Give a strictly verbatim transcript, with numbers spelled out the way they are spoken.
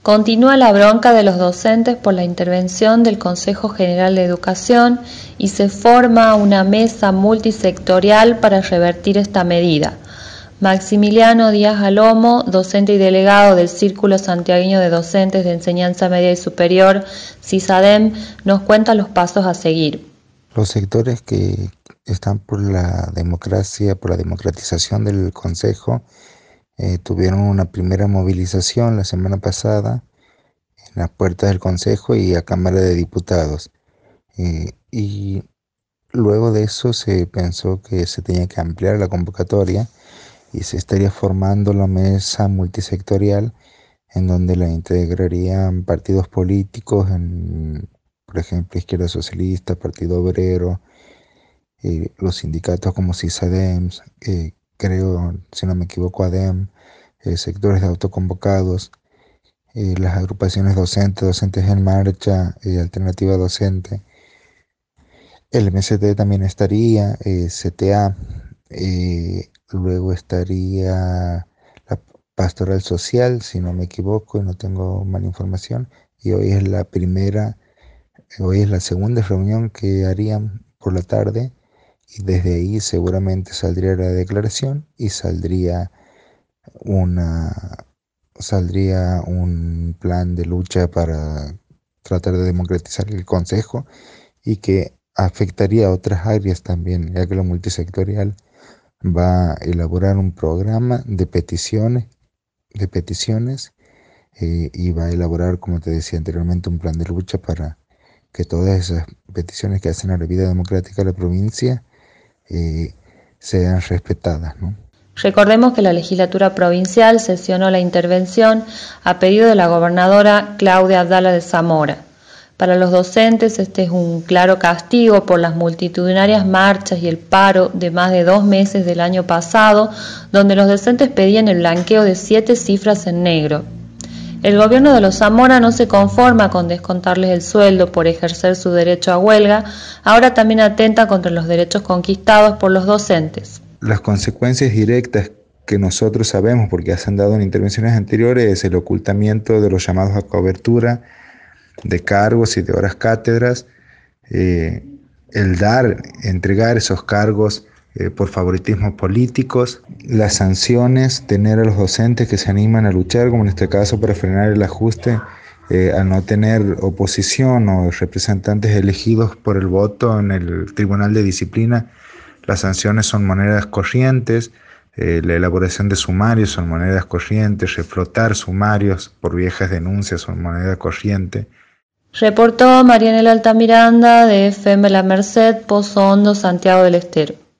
Continúa la bronca de los docentes por la intervención del Consejo General de Educación y se forma una mesa multisectorial para revertir esta medida. Maximiliano Díaz Alomo, docente y delegado del Círculo Santiagueño de Docentes de Enseñanza Media y Superior, CISADEM, nos cuenta los pasos a seguir. Los sectores que están por la democracia, por la democratización del Consejo, eh, tuvieron una primera movilización la semana pasada en las puertas del Consejo y a Cámara de Diputados. Eh, y luego de eso se pensó que se tenía que ampliar la convocatoria y se estaría formando la mesa multisectorial en donde la integrarían partidos políticos, en, por ejemplo, Izquierda Socialista, Partido Obrero, eh, los sindicatos como CISADEM, eh, creo, si no me equivoco, ADEM, eh, sectores de autoconvocados, eh, las agrupaciones docentes, docentes en marcha, eh, alternativa docente. El M S T también estaría, eh, C T A, eh, luego estaría la Pastoral Social, si no me equivoco y no tengo mala información, y hoy es la primera, hoy es la segunda reunión que harían por la tarde, y desde ahí seguramente saldría la declaración y saldría una saldría un plan de lucha para tratar de democratizar el Consejo y que afectaría a otras áreas también, ya que lo multisectorial va a elaborar un programa de peticiones, de peticiones eh, y va a elaborar, como te decía anteriormente, un plan de lucha para que todas esas peticiones que hacen a la vida democrática de la provincia eh, sean respetadas, ¿no? Recordemos que la legislatura provincial sesionó la intervención a pedido de la gobernadora Claudia Abdala de Zamora. Para los docentes este es un claro castigo por las multitudinarias marchas y el paro de más de dos meses del año pasado, donde los docentes pedían el blanqueo de siete cifras en negro. El gobierno de los Zamora no se conforma con descontarles el sueldo por ejercer su derecho a huelga, ahora también atenta contra los derechos conquistados por los docentes. Las consecuencias directas que nosotros sabemos, porque se han dado en intervenciones anteriores, es el ocultamiento de los llamados a cobertura de cargos y de horas cátedras, eh, el dar, entregar esos cargos eh, por favoritismos políticos, las sanciones, tener a los docentes que se animan a luchar, como en este caso para frenar el ajuste, eh, al no tener oposición o representantes elegidos por el voto en el Tribunal de Disciplina. Las sanciones son monedas corrientes, eh, la elaboración de sumarios son monedas corrientes, reflotar sumarios por viejas denuncias son moneda corriente. Reportó Marianela Altamiranda de F M La Merced, Pozo Hondo, Santiago del Estero.